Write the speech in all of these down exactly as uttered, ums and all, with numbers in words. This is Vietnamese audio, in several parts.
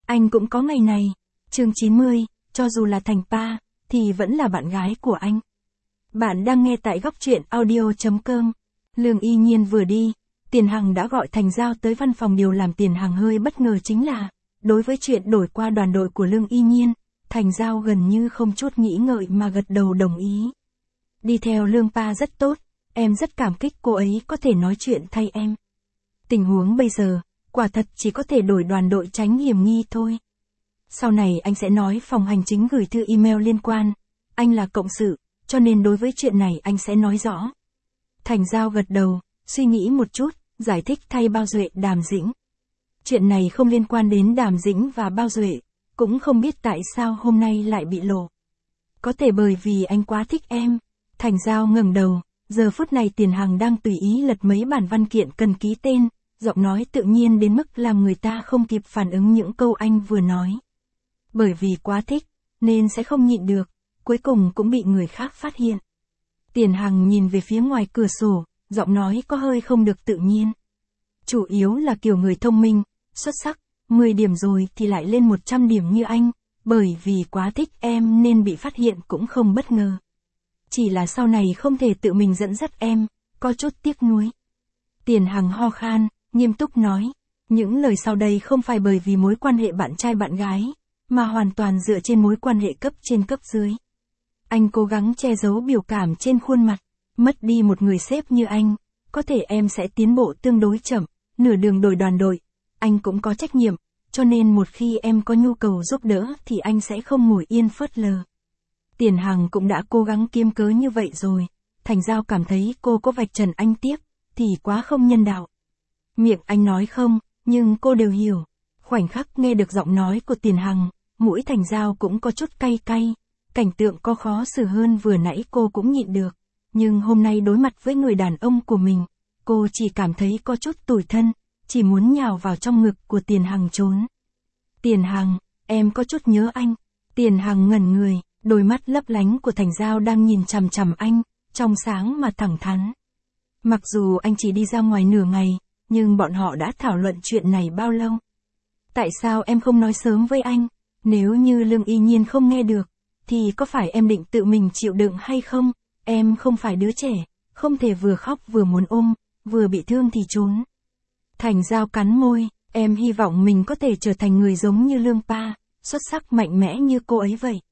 Anh cũng có ngày này. Chương chín mươi, cho dù là Thành Pa, thì vẫn là bạn gái của anh. Bạn đang nghe tại góc truyện audio chấm com. Lương Y Nhiên vừa đi, Tiền Hằng đã gọi Thành Giao tới văn phòng. Điều làm Tiền Hằng hơi bất ngờ chính là, đối với chuyện đổi qua đoàn đội của Lương Y Nhiên, Thành Giao gần như không chút nghĩ ngợi mà gật đầu đồng ý. Đi theo Lương Pa rất tốt, em rất cảm kích cô ấy có thể nói chuyện thay em. Tình huống bây giờ, quả thật chỉ có thể đổi đoàn đội tránh hiểm nghi thôi. Sau này anh sẽ nói phòng hành chính gửi thư email liên quan, anh là cộng sự, cho nên đối với chuyện này anh sẽ nói rõ. Thành Giao gật đầu, suy nghĩ một chút, giải thích thay Bao Duệ, Đàm Dĩnh. Chuyện này không liên quan đến Đàm Dĩnh và Bao Duệ, cũng không biết tại sao hôm nay lại bị lộ. Có thể bởi vì anh quá thích em. Thành Giao ngẩng đầu, giờ phút này Tiền Hằng đang tùy ý lật mấy bản văn kiện cần ký tên, giọng nói tự nhiên đến mức làm người ta không kịp phản ứng những câu anh vừa nói. Bởi vì quá thích, nên sẽ không nhịn được, cuối cùng cũng bị người khác phát hiện. Tiền Hằng nhìn về phía ngoài cửa sổ, giọng nói có hơi không được tự nhiên. Chủ yếu là kiểu người thông minh, xuất sắc, mười điểm rồi thì lại lên một trăm điểm như anh, bởi vì quá thích em nên bị phát hiện cũng không bất ngờ. Chỉ là sau này không thể tự mình dẫn dắt em, có chút tiếc nuối. Tiền Hằng ho khan, nghiêm túc nói, những lời sau đây không phải bởi vì mối quan hệ bạn trai bạn gái, mà hoàn toàn dựa trên mối quan hệ cấp trên cấp dưới. Anh cố gắng che giấu biểu cảm trên khuôn mặt, mất đi một người sếp như anh, có thể em sẽ tiến bộ tương đối chậm, nửa đường đổi đoàn đội, anh cũng có trách nhiệm, cho nên một khi em có nhu cầu giúp đỡ thì anh sẽ không ngồi yên phớt lờ. Tiền Hằng cũng đã cố gắng kiếm cớ như vậy rồi, Thành Giao cảm thấy cô có vạch trần anh tiếp, thì quá không nhân đạo. Miệng anh nói không, nhưng cô đều hiểu. Khoảnh khắc nghe được giọng nói của Tiền Hằng, mũi Thành Giao cũng có chút cay cay, cảnh tượng có khó xử hơn vừa nãy cô cũng nhịn được, nhưng hôm nay đối mặt với người đàn ông của mình, cô chỉ cảm thấy có chút tủi thân, chỉ muốn nhào vào trong ngực của Tiền Hằng trốn. Tiền Hằng, em có chút nhớ anh. Tiền Hằng ngẩn người, đôi mắt lấp lánh của Thành Giao đang nhìn chằm chằm anh, trong sáng mà thẳng thắn. Mặc dù anh chỉ đi ra ngoài nửa ngày, nhưng bọn họ đã thảo luận chuyện này bao lâu? Tại sao em không nói sớm với anh? Nếu như Lương Y Nhiên không nghe được, thì có phải em định tự mình chịu đựng hay không? Em không phải đứa trẻ, không thể vừa khóc vừa muốn ôm, vừa bị thương thì trốn. Thành Giao cắn môi, em hy vọng mình có thể trở thành người giống như Lương Pa, xuất sắc mạnh mẽ như cô ấy vậy.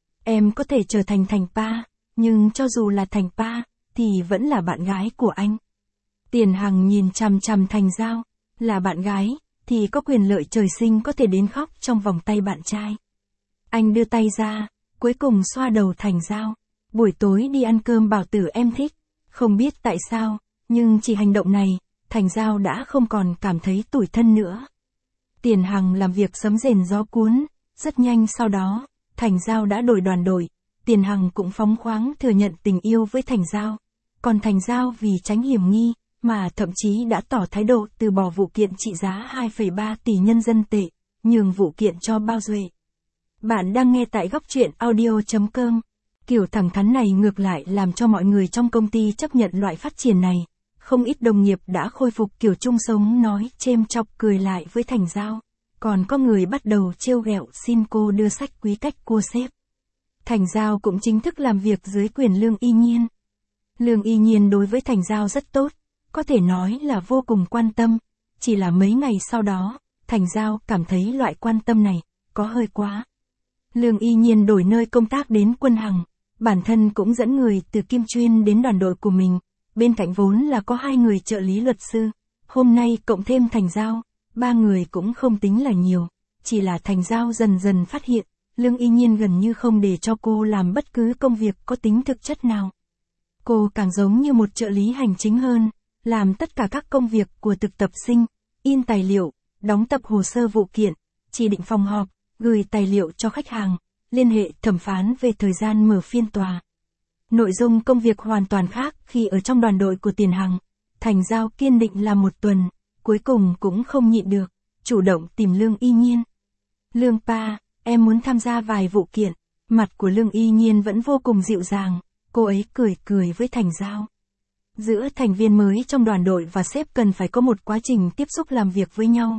Em có thể trở thành Thành Pa, nhưng cho dù là Thành Pa, thì vẫn là bạn gái của anh. Tiền Hằng nhìn chằm chằm Thành Giao, là bạn gái, thì có quyền lợi trời sinh có thể đến khóc trong vòng tay bạn trai. Anh đưa tay ra, cuối cùng xoa đầu Thành Giao. Buổi tối đi ăn cơm bảo tử em thích, không biết tại sao, nhưng chỉ hành động này, Thành Giao đã không còn cảm thấy tủi thân nữa. Tiền Hằng làm việc sấm rền gió cuốn, rất nhanh sau đó, Thành Giao đã đổi đoàn đội, Tiền Hằng cũng phóng khoáng thừa nhận tình yêu với Thành Giao. Còn Thành Giao vì tránh hiểm nghi, mà thậm chí đã tỏ thái độ từ bỏ vụ kiện trị giá hai phẩy ba tỷ nhân dân tệ, nhường vụ kiện cho Bao Duệ. Bạn đang nghe tại góc truyện audio chấm com. Kiểu thẳng thắn này ngược lại làm cho mọi người trong công ty chấp nhận loại phát triển này. Không ít đồng nghiệp đã khôi phục kiểu chung sống nói chêm chọc cười lại với Thành Giao. Còn có người bắt đầu trêu ghẹo xin cô đưa sách quý cách cua sếp. Thành Giao cũng chính thức làm việc dưới quyền Lương Y Nhiên. Lương Y Nhiên đối với Thành Giao rất tốt, có thể nói là vô cùng quan tâm. Chỉ là mấy ngày sau đó, Thành Giao cảm thấy loại quan tâm này có hơi quá. Lương Y Nhiên đổi nơi công tác đến Quân Hằng, bản thân cũng dẫn người từ Kim Chuyên đến đoàn đội của mình, bên cạnh vốn là có hai người trợ lý luật sư, hôm nay cộng thêm Thành Giao, ba người cũng không tính là nhiều, chỉ là Thành Giao dần dần phát hiện, Lương Y Nhiên gần như không để cho cô làm bất cứ công việc có tính thực chất nào. Cô càng giống như một trợ lý hành chính hơn, làm tất cả các công việc của thực tập sinh, in tài liệu, đóng tập hồ sơ vụ kiện, chỉ định phòng họp, gửi tài liệu cho khách hàng, liên hệ thẩm phán về thời gian mở phiên tòa. Nội dung công việc hoàn toàn khác khi ở trong đoàn đội của Tiền Hằng. Thành Giao kiên định làm một tuần, cuối cùng cũng không nhịn được, chủ động tìm Lương Y Nhiên. Lương Pa, em muốn tham gia vài vụ kiện. Mặt của Lương Y Nhiên vẫn vô cùng dịu dàng, cô ấy cười cười với Thành Giao. Giữa thành viên mới trong đoàn đội và sếp cần phải có một quá trình tiếp xúc làm việc với nhau,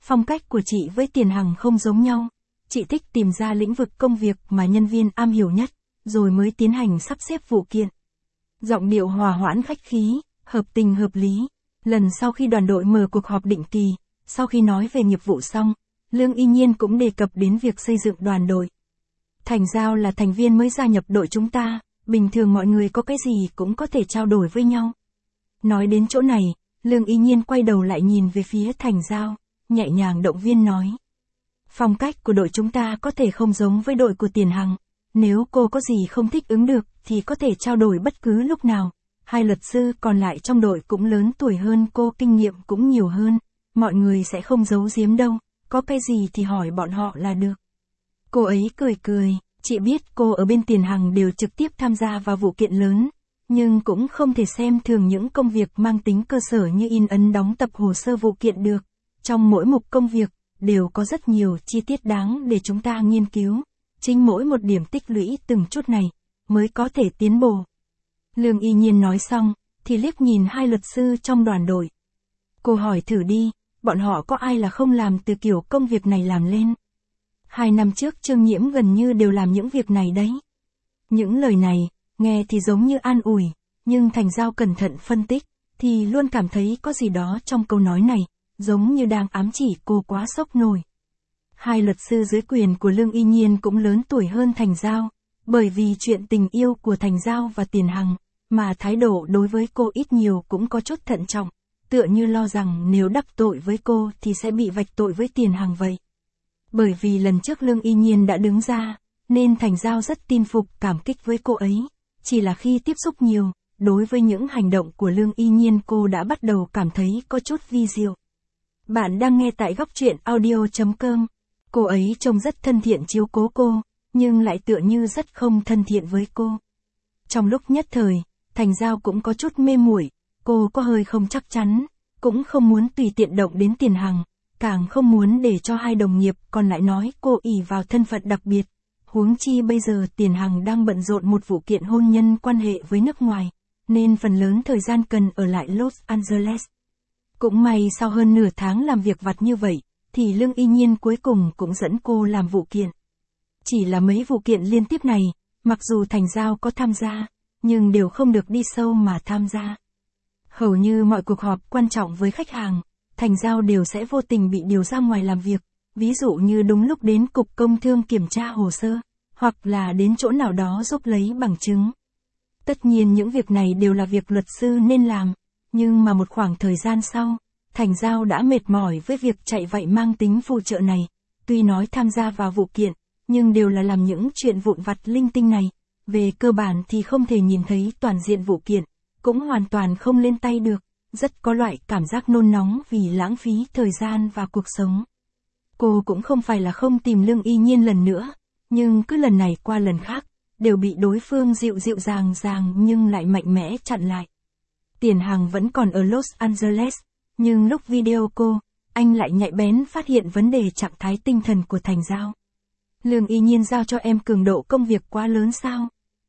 Phong cách của chị với Tiền Hằng không giống nhau. Chị thích tìm ra lĩnh vực công việc mà nhân viên am hiểu nhất, rồi mới tiến hành sắp xếp vụ kiện. Giọng điệu hòa hoãn khách khí, hợp tình hợp lý. Lần sau khi đoàn đội mở cuộc họp định kỳ, sau khi nói về nghiệp vụ xong, Lương Y Nhiên cũng đề cập đến việc xây dựng đoàn đội. Thành Giao là thành viên mới gia nhập đội chúng ta, bình thường mọi người có cái gì cũng có thể trao đổi với nhau. Nói đến chỗ này, Lương Y Nhiên quay đầu lại nhìn về phía Thành Giao, nhẹ nhàng động viên nói. Phong cách của đội chúng ta có thể không giống với đội của Tiền Hằng, nếu cô có gì không thích ứng được thì có thể trao đổi bất cứ lúc nào. Hai luật sư còn lại trong đội cũng lớn tuổi hơn cô, kinh nghiệm cũng nhiều hơn, mọi người sẽ không giấu giếm đâu, có cái gì thì hỏi bọn họ là được. Cô ấy cười cười, chị biết cô ở bên Tiền Hằng đều trực tiếp tham gia vào vụ kiện lớn, nhưng cũng không thể xem thường những công việc mang tính cơ sở như in ấn đóng tập hồ sơ vụ kiện được. Trong mỗi mục công việc, đều có rất nhiều chi tiết đáng để chúng ta nghiên cứu. Chính mỗi một điểm tích lũy từng chút này, mới có thể tiến bộ. Lương Y Nhiên nói xong, thì liếc nhìn hai luật sư trong đoàn đội. Cô hỏi thử đi, bọn họ có ai là không làm từ kiểu công việc này làm lên. Hai năm trước Trương Nhiễm gần như đều làm những việc này đấy. Những lời này, nghe thì giống như an ủi, nhưng Thành Giao cẩn thận phân tích, thì luôn cảm thấy có gì đó trong câu nói này, giống như đang ám chỉ cô quá sốc nổi. Hai luật sư dưới quyền của Lương Y Nhiên cũng lớn tuổi hơn Thành Giao, bởi vì chuyện tình yêu của Thành Giao và Tiền Hằng, mà thái độ đối với cô ít nhiều cũng có chút thận trọng, tựa như lo rằng nếu đắc tội với cô thì sẽ bị vạch tội với Tiền Hằng vậy. Bởi vì lần trước Lương Y Nhiên đã đứng ra, nên Thành Giao rất tin phục, cảm kích với cô ấy, chỉ là khi tiếp xúc nhiều, đối với những hành động của Lương Y Nhiên cô đã bắt đầu cảm thấy có chút vi diệu. Bạn đang nghe tại góc truyện audio chấm com. Cô ấy trông rất thân thiện chiếu cố cô, nhưng lại tựa như rất không thân thiện với cô. Trong lúc nhất thời, Thành Giao cũng có chút mê muội, cô có hơi không chắc chắn, cũng không muốn tùy tiện động đến Tiền Hằng, càng không muốn để cho hai đồng nghiệp còn lại nói cô ỷ vào thân phận đặc biệt. Huống chi bây giờ Tiền Hằng đang bận rộn một vụ kiện hôn nhân quan hệ với nước ngoài, nên phần lớn thời gian cần ở lại Los Angeles. Cũng may sau hơn nửa tháng làm việc vặt như vậy, thì Lương Y Nhiên cuối cùng cũng dẫn cô làm vụ kiện. Chỉ là mấy vụ kiện liên tiếp này, mặc dù Thành Giao có tham gia, nhưng đều không được đi sâu mà tham gia. Hầu như mọi cuộc họp quan trọng với khách hàng, Thành Giao đều sẽ vô tình bị điều ra ngoài làm việc, ví dụ như đúng lúc đến Cục Công Thương kiểm tra hồ sơ, hoặc là đến chỗ nào đó giúp lấy bằng chứng. Tất nhiên những việc này đều là việc luật sư nên làm, nhưng mà một khoảng thời gian sau, Thành Giao đã mệt mỏi với việc chạy vậy mang tính phụ trợ này, tuy nói tham gia vào vụ kiện, nhưng đều là làm những chuyện vụn vặt linh tinh này, về cơ bản thì không thể nhìn thấy toàn diện vụ kiện, cũng hoàn toàn không lên tay được, rất có loại cảm giác nôn nóng vì lãng phí thời gian và cuộc sống. Cô cũng không phải là không tìm Lương Y Nhiên lần nữa, nhưng cứ lần này qua lần khác, đều bị đối phương dịu dịu dàng dàng nhưng lại mạnh mẽ chặn lại. Tiền Hằng vẫn còn ở Los Angeles, nhưng lúc video cô, anh lại nhạy bén phát hiện vấn đề trạng thái tinh thần của Thành Giao. Lương Y Nhiên giao cho em cường độ công việc quá lớn sao?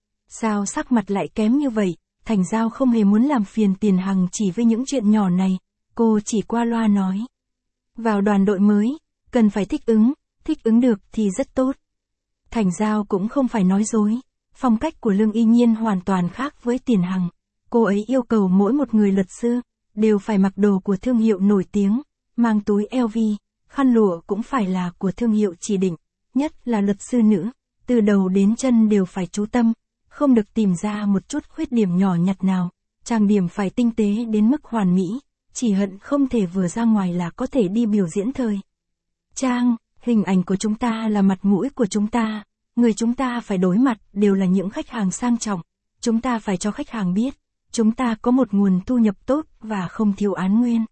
Sao sắc mặt lại kém như vậy? Thành Giao không hề muốn làm phiền Tiền Hằng chỉ với những chuyện nhỏ này, cô chỉ qua loa nói. Vào đoàn đội mới, cần phải thích ứng, thích ứng được thì rất tốt. Thành Giao cũng không phải nói dối, phong cách của Lương Y Nhiên hoàn toàn khác với Tiền Hằng. Cô ấy yêu cầu mỗi một người luật sư, đều phải mặc đồ của thương hiệu nổi tiếng, mang túi L V, khăn lụa cũng phải là của thương hiệu chỉ định, nhất là luật sư nữ, từ đầu đến chân đều phải chú tâm, không được tìm ra một chút khuyết điểm nhỏ nhặt nào, trang điểm phải tinh tế đến mức hoàn mỹ, chỉ hận không thể vừa ra ngoài là có thể đi biểu diễn thời trang. Hình ảnh của chúng ta là mặt mũi của chúng ta, người chúng ta phải đối mặt đều là những khách hàng sang trọng, chúng ta phải cho khách hàng biết, chúng ta có một nguồn thu nhập tốt và không thiếu án nguyên.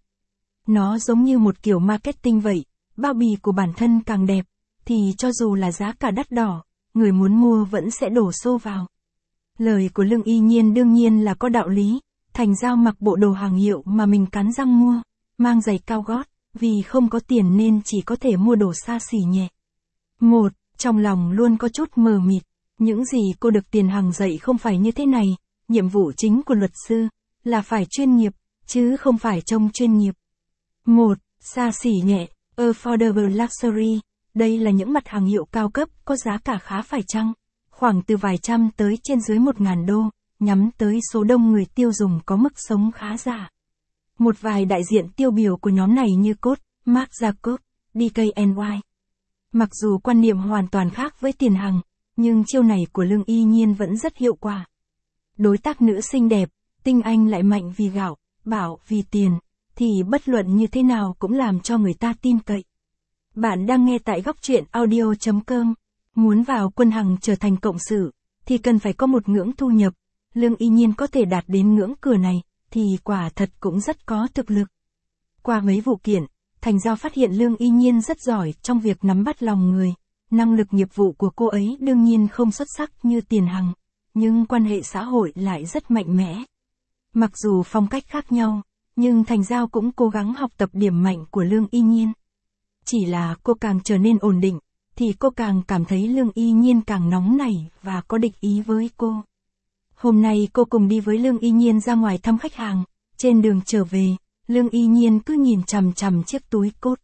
Nó giống như một kiểu marketing vậy, bao bì của bản thân càng đẹp, thì cho dù là giá cả đắt đỏ, người muốn mua vẫn sẽ đổ xô vào. Lời của Lương Y Nhiên đương nhiên là có đạo lý, Thành Giao mặc bộ đồ hàng hiệu mà mình cắn răng mua, mang giày cao gót, vì không có tiền nên chỉ có thể mua đồ xa xỉ nhẹ. Một, trong lòng luôn có chút mờ mịt, những gì cô được Tiền Hằng dạy không phải như thế này, nhiệm vụ chính của luật sư là phải chuyên nghiệp, chứ không phải trông chuyên nghiệp. Một, xa xỉ nhẹ, Affordable Luxury, đây là những mặt hàng hiệu cao cấp có giá cả khá phải chăng, khoảng từ vài trăm tới trên dưới một ngàn đô, nhắm tới số đông người tiêu dùng có mức sống khá giả. Một vài đại diện tiêu biểu của nhóm này như Coach, Marc Jacobs, đê ca en i. Mặc dù quan niệm hoàn toàn khác với tiền hàng, nhưng chiêu này của Lương Y Nhiên vẫn rất hiệu quả. Đối tác nữ xinh đẹp, tinh anh lại mạnh vì gạo, bảo vì tiền, thì bất luận như thế nào cũng làm cho người ta tin cậy. Bạn đang nghe tại góc truyện audio chấm com. Muốn vào quân hằng trở thành cộng sự, thì cần phải có một ngưỡng thu nhập. Lương Y Nhiên có thể đạt đến ngưỡng cửa này, thì quả thật cũng rất có thực lực. Qua mấy vụ kiện, Thành Giao phát hiện Lương Y Nhiên rất giỏi trong việc nắm bắt lòng người. Năng lực nghiệp vụ của cô ấy đương nhiên không xuất sắc như Tiền Hằng, nhưng quan hệ xã hội lại rất mạnh mẽ. Mặc dù phong cách khác nhau, nhưng Thành Giao cũng cố gắng học tập điểm mạnh của Lương Y Nhiên. Chỉ là cô càng trở nên ổn định, thì cô càng cảm thấy Lương Y Nhiên càng nóng nảy và có địch ý với cô. Hôm nay cô cùng đi với Lương Y Nhiên ra ngoài thăm khách hàng, trên đường trở về, Lương Y Nhiên cứ nhìn chằm chằm chiếc túi Coach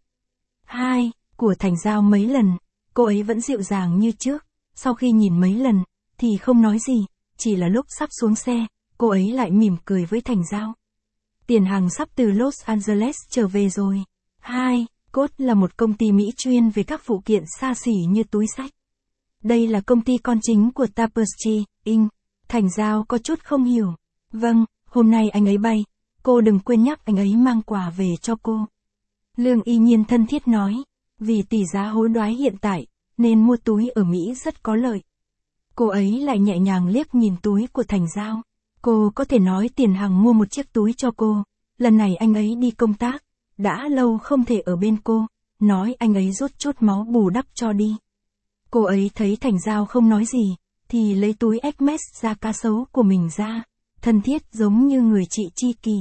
hai của Thành Giao mấy lần, cô ấy vẫn dịu dàng như trước, sau khi nhìn mấy lần, thì không nói gì, chỉ là lúc sắp xuống xe, cô ấy lại mỉm cười với Thành Giao. Tiền Hằng sắp từ Los Angeles trở về rồi. hai. Coach là một công ty Mỹ chuyên về các phụ kiện xa xỉ như túi xách. Đây là công ty con chính của Tapestry, Incorporated. Thành Giao có chút không hiểu. Vâng, hôm nay anh ấy bay, cô đừng quên nhắc anh ấy mang quà về cho cô. Lương Y Nhiên thân thiết nói, vì tỷ giá hối đoái hiện tại, nên mua túi ở Mỹ rất có lợi. Cô ấy lại nhẹ nhàng liếc nhìn túi của Thành Giao. Cô có thể nói Tiền Hằng mua một chiếc túi cho cô, lần này anh ấy đi công tác, đã lâu không thể ở bên cô, nói anh ấy rút chút máu bù đắp cho đi. Cô ấy thấy Thành Giao không nói gì, thì lấy túi Hermes da cá sấu của mình ra, thân thiết giống như người chị tri kỷ.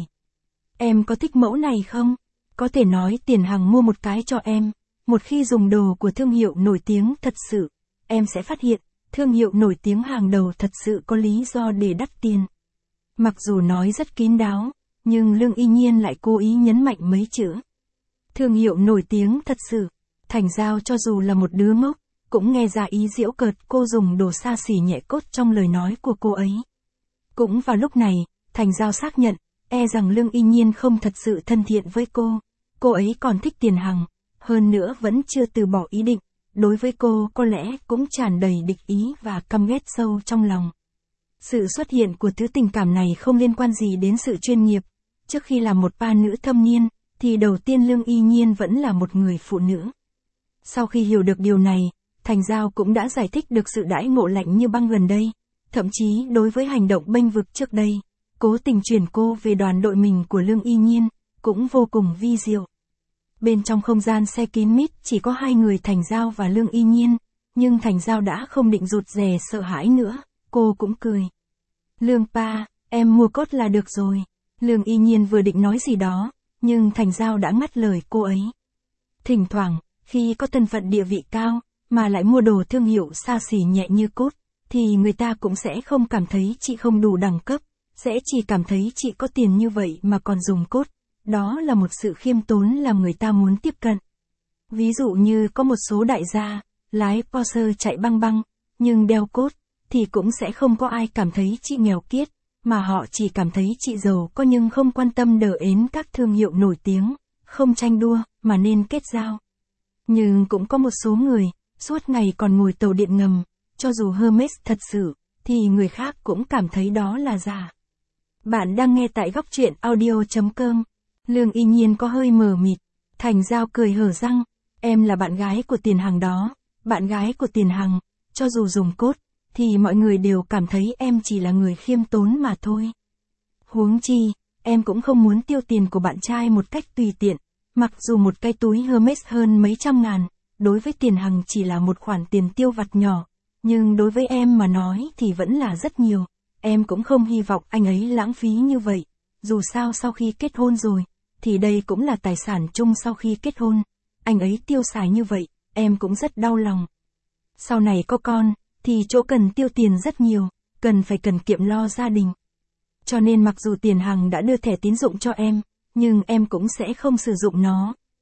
Em có thích mẫu này không? Có thể nói Tiền Hằng mua một cái cho em, một khi dùng đồ của thương hiệu nổi tiếng thật sự, em sẽ phát hiện, thương hiệu nổi tiếng hàng đầu thật sự có lý do để đắt tiền. Mặc dù nói rất kín đáo, nhưng Lương Y Nhiên lại cố ý nhấn mạnh mấy chữ. Thương hiệu nổi tiếng thật sự. Thành Giao cho dù là một đứa ngốc, cũng nghe ra ý giễu cợt cô dùng đồ xa xỉ nhẹ cốt trong lời nói của cô ấy. Cũng vào lúc này, Thành Giao xác nhận, e rằng Lương Y Nhiên không thật sự thân thiện với cô. Cô ấy còn thích Tiền Hằng, hơn nữa vẫn chưa từ bỏ ý định. Đối với cô có lẽ cũng tràn đầy địch ý và căm ghét sâu trong lòng. Sự xuất hiện của thứ tình cảm này không liên quan gì đến sự chuyên nghiệp. Trước khi làm một ba nữ thâm niên, thì đầu tiên Lương Y Nhiên vẫn là một người phụ nữ. Sau khi hiểu được điều này, Thành Giao cũng đã giải thích được sự đãi ngộ lạnh như băng gần đây. Thậm chí đối với hành động bênh vực trước đây, cố tình chuyển cô về đoàn đội mình của Lương Y Nhiên, cũng vô cùng vi diệu. Bên trong không gian xe kín mít chỉ có hai người Thành Giao và Lương Y Nhiên, nhưng Thành Giao đã không định rụt rè sợ hãi nữa, cô cũng cười. Lương pa, em mua cốt là được rồi. Lương Y Nhiên vừa định nói gì đó, nhưng Thành Giao đã ngắt lời cô ấy. Thỉnh thoảng, khi có thân phận địa vị cao, mà lại mua đồ thương hiệu xa xỉ nhẹ như cốt, thì người ta cũng sẽ không cảm thấy chị không đủ đẳng cấp, sẽ chỉ cảm thấy chị có tiền như vậy mà còn dùng cốt. Đó là một sự khiêm tốn làm người ta muốn tiếp cận. Ví dụ như có một số đại gia, lái Porsche chạy băng băng, nhưng đeo cốt, thì cũng sẽ không có ai cảm thấy chị nghèo kiết, mà họ chỉ cảm thấy chị giàu có nhưng không quan tâm đờ ến các thương hiệu nổi tiếng, không tranh đua, mà nên kết giao. Nhưng cũng có một số người, suốt ngày còn ngồi tàu điện ngầm, cho dù Hermes thật sự, thì người khác cũng cảm thấy đó là giả. Bạn đang nghe tại góc truyện audio chấm com. Lương Y Nhiên có hơi mờ mịt. Thành Giao cười hở răng, em là bạn gái của Tiền Hằng đó, bạn gái của Tiền Hằng, cho dù dùng cốt, thì mọi người đều cảm thấy em chỉ là người khiêm tốn mà thôi. Huống chi, em cũng không muốn tiêu tiền của bạn trai một cách tùy tiện, mặc dù một cái túi Hermes hơn mấy trăm ngàn, đối với Tiền Hằng chỉ là một khoản tiền tiêu vặt nhỏ, nhưng đối với em mà nói thì vẫn là rất nhiều, em cũng không hy vọng anh ấy lãng phí như vậy, dù sao sau khi kết hôn rồi, thì đây cũng là tài sản chung sau khi kết hôn, anh ấy tiêu xài như vậy, em cũng rất đau lòng. Sau này có con, thì chỗ cần tiêu tiền rất nhiều, cần phải cần kiệm lo gia đình. Cho nên mặc dù Tiền Hằng đã đưa thẻ tín dụng cho em, nhưng em cũng sẽ không sử dụng nó.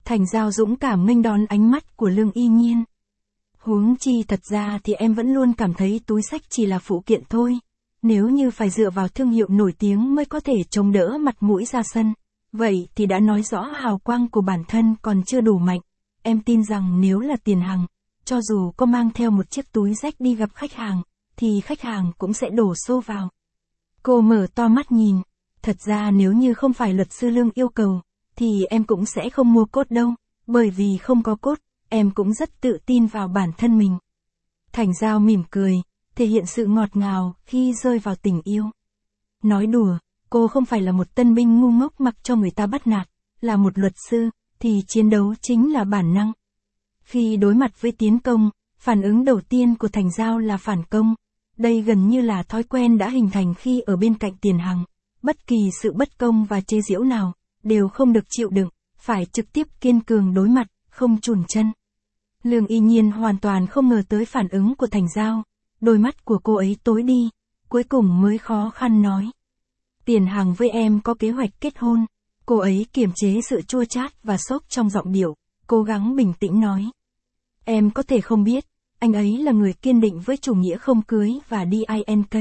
Thành Giao dũng cảm nghênh đón ánh mắt của Lương Y Nhiên. Huống chi thật ra thì em vẫn luôn cảm thấy túi xách chỉ là phụ kiện thôi. Nếu như phải dựa vào thương hiệu nổi tiếng mới có thể chống đỡ mặt mũi ra sân, vậy thì đã nói rõ hào quang của bản thân còn chưa đủ mạnh. Em tin rằng nếu là Tiền Hằng, cho dù có mang theo một chiếc túi rách đi gặp khách hàng, thì khách hàng cũng sẽ đổ xô vào. Cô mở to mắt nhìn, thật ra nếu như không phải luật sư Lương yêu cầu, thì em cũng sẽ không mua cốt đâu, bởi vì không có cốt, em cũng rất tự tin vào bản thân mình. Thành Giao mỉm cười, thể hiện sự ngọt ngào khi rơi vào tình yêu. Nói đùa, cô không phải là một tân binh ngu ngốc mặc cho người ta bắt nạt, là một luật sư, thì chiến đấu chính là bản năng. Khi đối mặt với tiến công, phản ứng đầu tiên của Thành Giao là phản công. Đây gần như là thói quen đã hình thành khi ở bên cạnh Tiền Hằng. Bất kỳ sự bất công và chế giễu nào, đều không được chịu đựng, phải trực tiếp kiên cường đối mặt, không chùn chân. Lương Y Nhiên hoàn toàn không ngờ tới phản ứng của Thành Giao. Đôi mắt của cô ấy tối đi, cuối cùng mới khó khăn nói. Tiền Hằng với em có kế hoạch kết hôn. Cô ấy kiềm chế sự chua chát và sốc trong giọng điệu, cố gắng bình tĩnh nói. Em có thể không biết, anh ấy là người kiên định với chủ nghĩa không cưới và đê i en ca.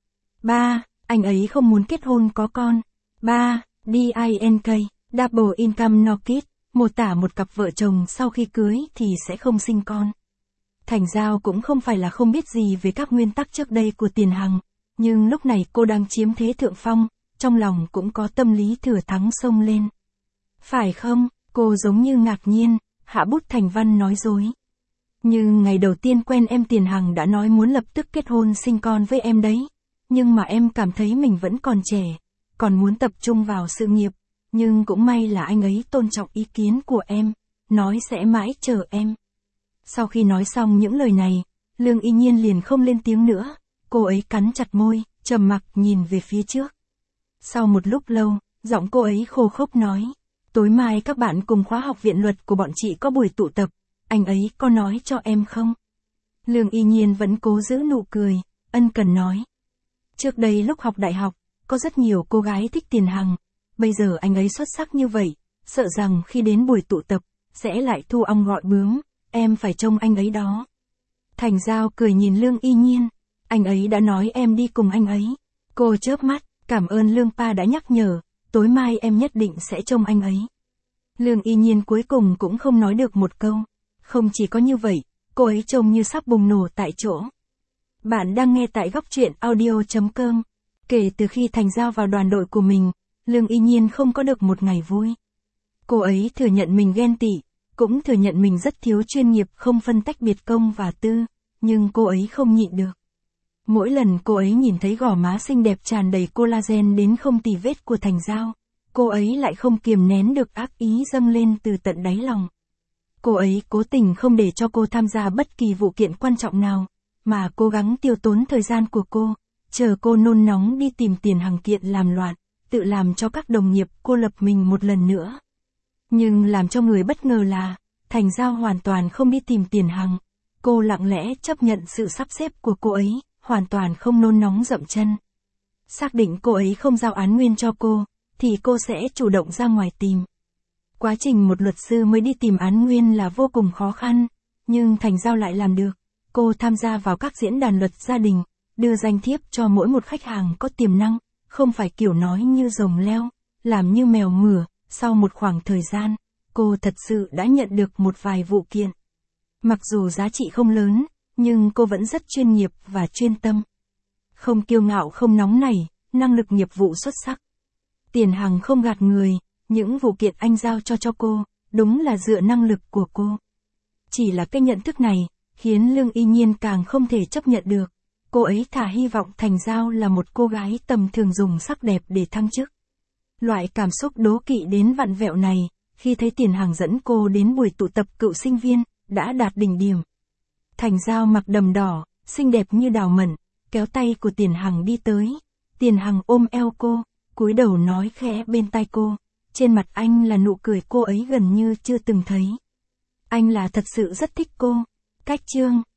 Ba, anh ấy không muốn kết hôn có con. Ba, đê i en ca, Double Income No Kid, mô tả một cặp vợ chồng sau khi cưới thì sẽ không sinh con. Thành Giao cũng không phải là không biết gì về các nguyên tắc trước đây của Tiền Hằng, nhưng lúc này cô đang chiếm thế thượng phong, trong lòng cũng có tâm lý thừa thắng xông lên. Phải không, cô giống như ngạc nhiên, hạ bút thành văn nói dối. Nhưng ngày đầu tiên quen em Tiền Hằng đã nói muốn lập tức kết hôn sinh con với em đấy. Nhưng mà em cảm thấy mình vẫn còn trẻ, còn muốn tập trung vào sự nghiệp. Nhưng cũng may là anh ấy tôn trọng ý kiến của em, nói sẽ mãi chờ em. Sau khi nói xong những lời này, Lương Y Nhiên liền không lên tiếng nữa. Cô ấy cắn chặt môi, trầm mặc nhìn về phía trước. Sau một lúc lâu, giọng cô ấy khô khốc nói. Tối mai các bạn cùng khóa học viện luật của bọn chị có buổi tụ tập. Anh ấy có nói cho em không? Lương Y Nhiên vẫn cố giữ nụ cười, ân cần nói. Trước đây lúc học đại học, có rất nhiều cô gái thích Tiền Hằng. Bây giờ anh ấy xuất sắc như vậy, sợ rằng khi đến buổi tụ tập, sẽ lại thu ong gọi bướm, em phải trông anh ấy đó. Thành Giao cười nhìn Lương Y Nhiên, anh ấy đã nói em đi cùng anh ấy. Cô chớp mắt, cảm ơn Lương Pa đã nhắc nhở, tối mai em nhất định sẽ trông anh ấy. Lương Y Nhiên cuối cùng cũng không nói được một câu. Không chỉ có như vậy, cô ấy trông như sắp bùng nổ tại chỗ. Bạn đang nghe tại góc truyện audio chấm com. Kể từ khi Thành Giao vào đoàn đội của mình, Lương Y Nhiên không có được một ngày vui. Cô ấy thừa nhận mình ghen tị, cũng thừa nhận mình rất thiếu chuyên nghiệp không phân tách biệt công và tư, nhưng cô ấy không nhịn được. Mỗi lần cô ấy nhìn thấy gò má xinh đẹp tràn đầy collagen đến không tì vết của Thành Giao, cô ấy lại không kiềm nén được ác ý dâng lên từ tận đáy lòng. Cô ấy cố tình không để cho cô tham gia bất kỳ vụ kiện quan trọng nào, mà cố gắng tiêu tốn thời gian của cô, chờ cô nôn nóng đi tìm Tiền Hằng kiện làm loạn, tự làm cho các đồng nghiệp cô lập mình một lần nữa. Nhưng làm cho người bất ngờ là, Thành Giao hoàn toàn không đi tìm Tiền Hằng. Cô lặng lẽ chấp nhận sự sắp xếp của cô ấy, hoàn toàn không nôn nóng dậm chân. Xác định cô ấy không giao án nguyên cho cô, thì cô sẽ chủ động ra ngoài tìm. Quá trình một luật sư mới đi tìm án nguyên là vô cùng khó khăn, nhưng Thành Giao lại làm được. Cô tham gia vào các diễn đàn luật gia đình, đưa danh thiếp cho mỗi một khách hàng có tiềm năng, không phải kiểu nói như rồng leo, làm như mèo mửa. Sau một khoảng thời gian, cô thật sự đã nhận được một vài vụ kiện. Mặc dù giá trị không lớn, nhưng cô vẫn rất chuyên nghiệp và chuyên tâm. Không kiêu ngạo không nóng nảy, năng lực nghiệp vụ xuất sắc. Tiền Hằng không gạt người, những vụ kiện anh giao cho cho cô, đúng là dựa năng lực của cô. Chỉ là cái nhận thức này, khiến Lương Y Nhiên càng không thể chấp nhận được. Cô ấy thà hy vọng Thành Giao là một cô gái tầm thường dùng sắc đẹp để thăng chức. Loại cảm xúc đố kỵ đến vặn vẹo này, khi thấy Tiền Hằng dẫn cô đến buổi tụ tập cựu sinh viên, đã đạt đỉnh điểm. Thành Giao mặc đầm đỏ, xinh đẹp như đào mận, kéo tay của Tiền Hằng đi tới. Tiền Hằng ôm eo cô, cúi đầu nói khẽ bên tai cô. Trên mặt anh là nụ cười cô ấy gần như chưa từng thấy. Anh là thật sự rất thích cô. Cách chương